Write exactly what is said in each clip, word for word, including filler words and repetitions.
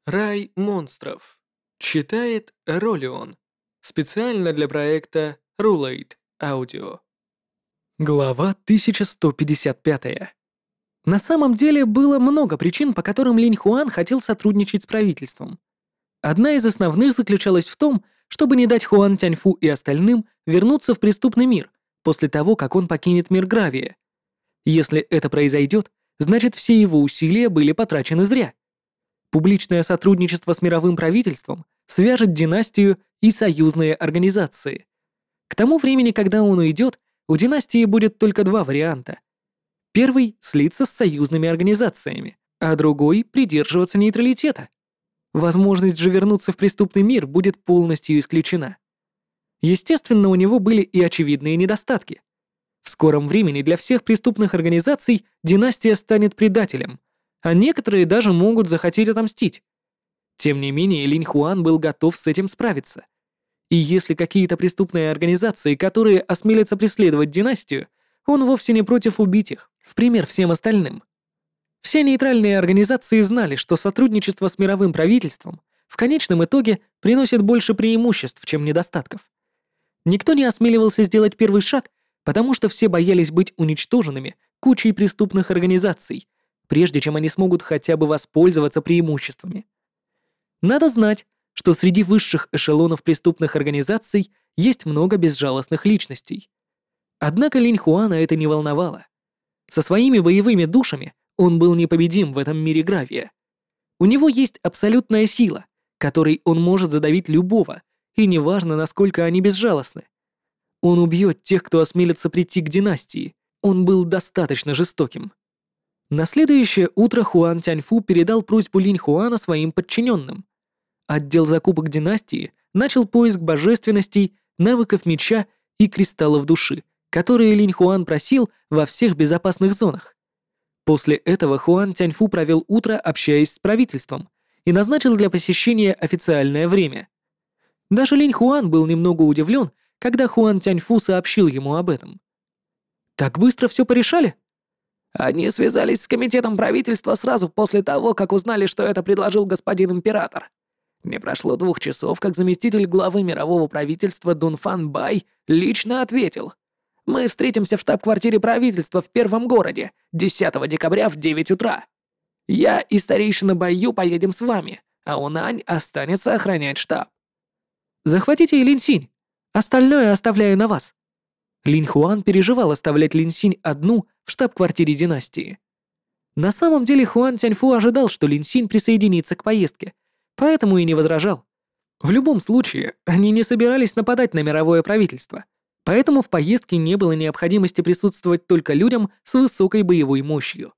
Рай монстров. Читает Ролион. Специально для проекта Rulate Audio. Глава тысяча сто пятьдесят пять. На самом деле было много причин, по которым Линь Хуан хотел сотрудничать с правительством. Одна из основных заключалась в том, чтобы не дать Хуан Тяньфу и остальным вернуться в преступный мир после того, как он покинет мир Гравия. Если это произойдет, значит все его усилия были потрачены зря. Публичное сотрудничество с мировым правительством свяжет династию и союзные организации. К тому времени, когда он уйдет, у династии будет только два варианта. Первый — слиться с союзными организациями, а другой — придерживаться нейтралитета. Возможность же вернуться в преступный мир будет полностью исключена. Естественно, у него были и очевидные недостатки. В скором времени для всех преступных организаций династия станет предателем, а некоторые даже могут захотеть отомстить. Тем не менее, Линь Хуан был готов с этим справиться. И если какие-то преступные организации, которые осмелятся преследовать династию, он вовсе не против убить их, в пример всем остальным. Все нейтральные организации знали, что сотрудничество с мировым правительством в конечном итоге приносит больше преимуществ, чем недостатков. Никто не осмеливался сделать первый шаг, потому что все боялись быть уничтоженными кучей преступных организаций, прежде чем они смогут хотя бы воспользоваться преимуществами. Надо знать, что среди высших эшелонов преступных организаций есть много безжалостных личностей. Однако Линь Хуана это не волновало. Со своими боевыми душами он был непобедим в этом мире Гравия. У него есть абсолютная сила, которой он может задавить любого, и неважно, насколько они безжалостны. Он убьет тех, кто осмелится прийти к династии. Он был достаточно жестоким. На следующее утро Хуан Тяньфу передал просьбу Линь Хуана своим подчиненным. Отдел закупок династии начал поиск божественностей, навыков меча и кристаллов души, которые Линь Хуан просил во всех безопасных зонах. После этого Хуан Тяньфу провел утро, общаясь с правительством, и назначил для посещения официальное время. Даже Линь Хуан был немного удивлен, когда Хуан Тяньфу сообщил ему об этом. «Так быстро все порешали?» Они связались с комитетом правительства сразу после того, как узнали, что это предложил господин император. Не прошло двух часов, как заместитель главы мирового правительства Дунфан Бай лично ответил: «Мы встретимся в штаб-квартире правительства в первом городе десятого декабря в девять утра. Я и старейшина Баю поедем с вами, а Унань останется охранять штаб». «Захватите Линьсинь. Остальное оставляю на вас». Линь Хуан переживал оставлять Линьсинь одну в штаб-квартире династии. На самом деле Хуан Тяньфу ожидал, что Линьсинь присоединится к поездке, поэтому и не возражал. В любом случае, они не собирались нападать на мировое правительство, поэтому в поездке не было необходимости присутствовать только людям с высокой боевой мощью.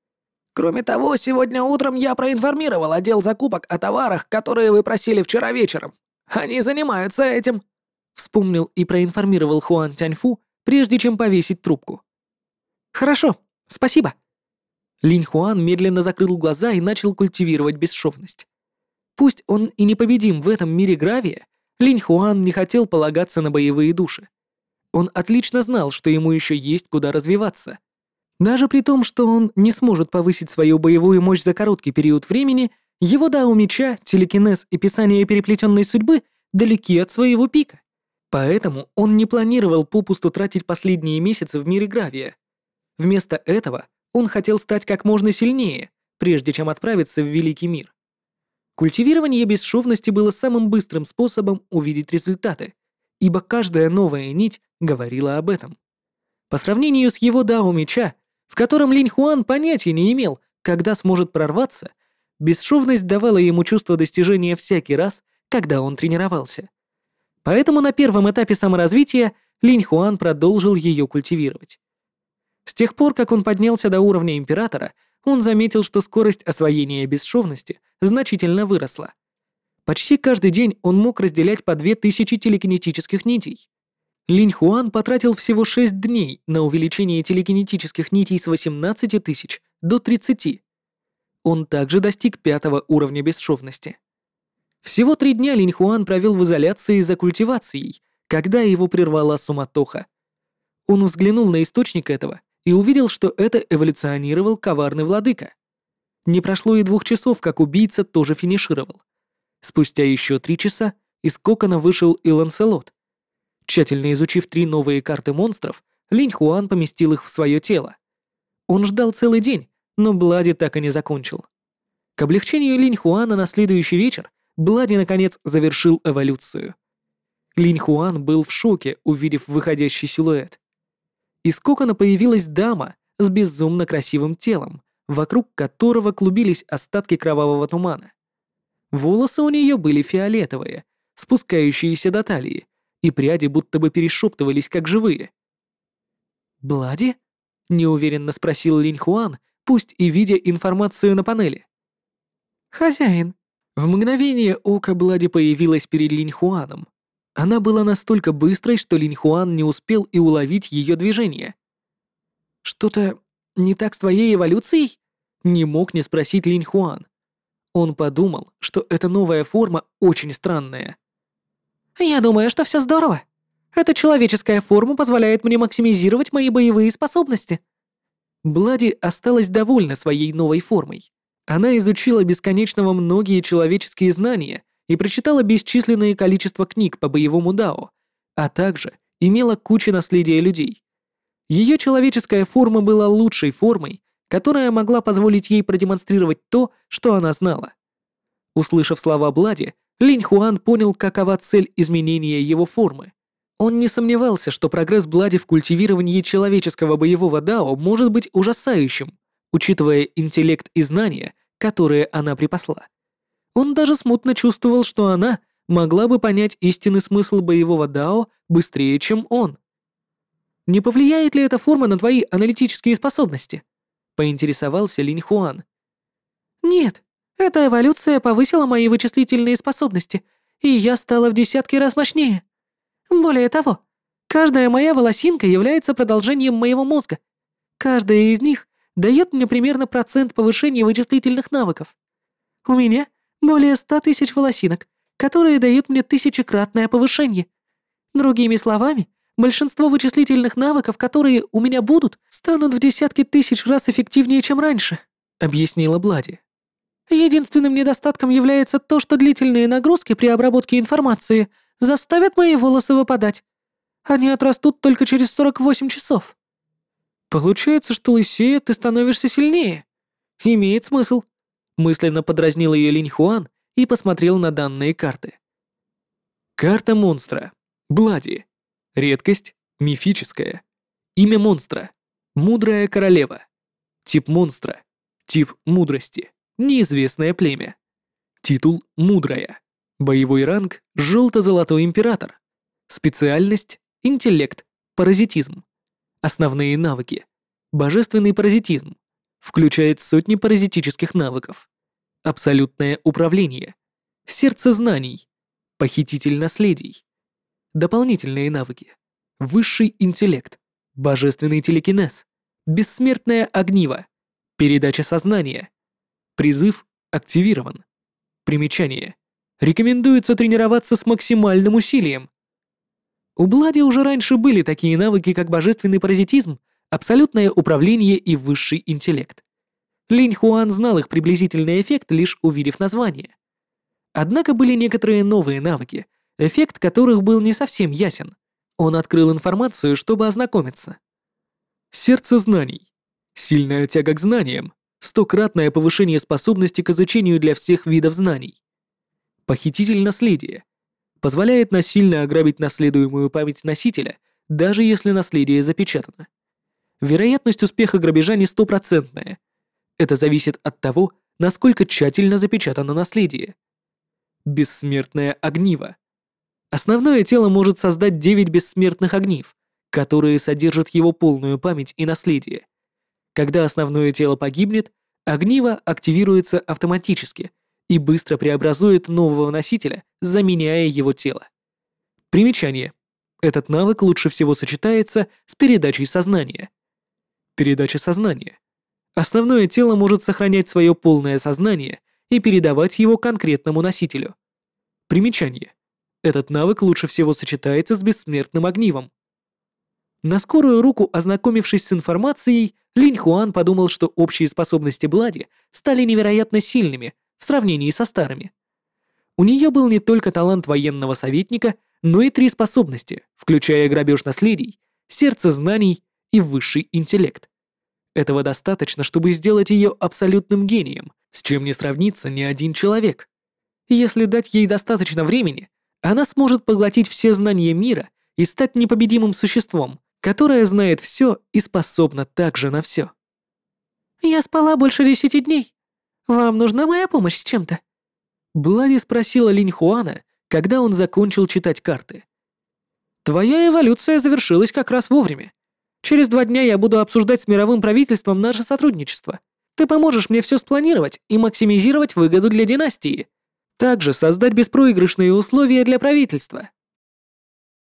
Кроме того, сегодня утром я проинформировал отдел закупок о товарах, которые вы просили вчера вечером. Они занимаются этим. Вспомнил и проинформировал Хуан Тяньфу, прежде чем повесить трубку. «Хорошо, спасибо». Линь Хуан медленно закрыл глаза и начал культивировать бесшовность. Пусть он и непобедим в этом мире Гравия, Линь Хуан не хотел полагаться на боевые души. Он отлично знал, что ему еще есть куда развиваться. Даже при том, что он не сможет повысить свою боевую мощь за короткий период времени, его дао меча, телекинез и писание переплетенной судьбы далеки от своего пика. Поэтому он не планировал попусту тратить последние месяцы в мире Гравия. Вместо этого он хотел стать как можно сильнее, прежде чем отправиться в Великий мир. Культивирование бесшовности было самым быстрым способом увидеть результаты, ибо каждая новая нить говорила об этом. По сравнению с его дао меча, в котором Линь Хуан понятия не имел, когда сможет прорваться, бесшовность давала ему чувство достижения всякий раз, когда он тренировался. Поэтому на первом этапе саморазвития Линь Хуан продолжил ее культивировать. С тех пор, как он поднялся до уровня императора, он заметил, что скорость освоения бесшовности значительно выросла. Почти каждый день он мог разделять по две тысячи телекинетических нитей. Линь Хуан потратил всего шесть дней на увеличение телекинетических нитей с восемнадцати тысяч до тридцати. Он также достиг пятого уровня бесшовности. Всего три дня Линь Хуан провел в изоляции за культивацией, когда его прервала суматоха. Он взглянул на источник этого и увидел, что это эволюционировал коварный владыка. Не прошло и двух часов, как убийца тоже финишировал. Спустя еще три часа из кокона вышел и Ланселот. Тщательно изучив три новые карты монстров, Линь Хуан поместил их в свое тело. Он ждал целый день, но Блади так и не закончил. К облегчению Линь Хуана на следующий вечер Блади наконец завершил эволюцию. Линь Хуан был в шоке, увидев выходящий силуэт. Из кокона появилась дама с безумно красивым телом, вокруг которого клубились остатки кровавого тумана. Волосы у нее были фиолетовые, спускающиеся до талии, и пряди будто бы перешептывались, как живые. «Блади?» — неуверенно спросил Линь Хуан, пусть и видя информацию на панели. «Хозяин». В мгновение ока Блади появилась перед Линь Хуаном. Она была настолько быстрой, что Линь Хуан не успел и уловить ее движение. «Что-то не так с твоей эволюцией?» — не мог не спросить Линь Хуан. Он подумал, что эта новая форма очень странная. «Я думаю, что все здорово. Эта человеческая форма позволяет мне максимизировать мои боевые способности». Блади осталась довольна своей новой формой. Она изучила бесконечного многие человеческие знания и прочитала бесчисленное количество книг по боевому дао, а также имела кучу наследия людей. Ее человеческая форма была лучшей формой, которая могла позволить ей продемонстрировать то, что она знала. Услышав слова Блади, Линь Хуан понял, какова цель изменения его формы. Он не сомневался, что прогресс Блади в культивировании человеческого боевого дао может быть ужасающим, учитывая интеллект и знания, которые она припасла. Он даже смутно чувствовал, что она могла бы понять истинный смысл боевого дао быстрее, чем он. «Не повлияет ли эта форма на твои аналитические способности?» — поинтересовался Линь Хуан. «Нет, эта эволюция повысила мои вычислительные способности, и я стала в десятки раз мощнее. Более того, каждая моя волосинка является продолжением моего мозга. Каждая из них дает мне примерно процент повышения вычислительных навыков. У меня более ста тысяч волосинок, которые дают мне тысячекратное повышение. Другими словами, большинство вычислительных навыков, которые у меня будут, станут в десятки тысяч раз эффективнее, чем раньше», — объяснила Блади. «Единственным недостатком является то, что длительные нагрузки при обработке информации заставят мои волосы выпадать. Они отрастут только через сорок восемь часов». «Получается, что лысея ты становишься сильнее. Имеет смысл», — мысленно подразнил ее Линь Хуан и посмотрел на данные карты. Карта монстра. Блади. Редкость — мифическая. Имя монстра — Мудрая королева. Тип монстра — тип мудрости. Неизвестное племя. Титул — Мудрая. Боевой ранг — Желто-золотой император. Специальность — интеллект, паразитизм. Основные навыки. Божественный паразитизм. Включает сотни паразитических навыков. Абсолютное управление. Сердце знаний. Похититель наследий. Дополнительные навыки. Высший интеллект. Божественный телекинез. Бессмертное огниво. Передача сознания. Призыв активирован. Примечание. Рекомендуется тренироваться с максимальным усилием. У Блади уже раньше были такие навыки, как божественный паразитизм, абсолютное управление и высший интеллект. Линь Хуан знал их приблизительный эффект, лишь увидев название. Однако были некоторые новые навыки, эффект которых был не совсем ясен. Он открыл информацию, чтобы ознакомиться. Сердце знаний. Сильная тяга к знаниям. Стократное повышение способности к изучению для всех видов знаний. Похититель наследия. Позволяет насильно ограбить наследуемую память носителя, даже если наследие запечатано. Вероятность успеха грабежа не стопроцентная. Это зависит от того, насколько тщательно запечатано наследие. Бессмертное огниво. Основное тело может создать девять бессмертных огнив, которые содержат его полную память и наследие. Когда основное тело погибнет, огниво активируется автоматически и быстро преобразует нового носителя, заменяя его тело. Примечание. Этот навык лучше всего сочетается с передачей сознания. Передача сознания. Основное тело может сохранять свое полное сознание и передавать его конкретному носителю. Примечание. Этот навык лучше всего сочетается с бессмертным огнивом. На скорую руку, ознакомившись с информацией, Линь Хуан подумал, что общие способности Блади стали невероятно сильными в сравнении со старыми. У нее был не только талант военного советника, но и три способности, включая грабеж наследий, сердце знаний и высший интеллект. Этого достаточно, чтобы сделать ее абсолютным гением, с чем не сравнится ни один человек. Если дать ей достаточно времени, она сможет поглотить все знания мира и стать непобедимым существом, которое знает все и способно также на все. «Я спала больше десяти дней. Вам нужна моя помощь с чем-то?» Блади спросила Линь Хуана, когда он закончил читать карты. «Твоя эволюция завершилась как раз вовремя. Через два дня я буду обсуждать с мировым правительством наше сотрудничество. Ты поможешь мне все спланировать и максимизировать выгоду для династии. Также создать беспроигрышные условия для правительства.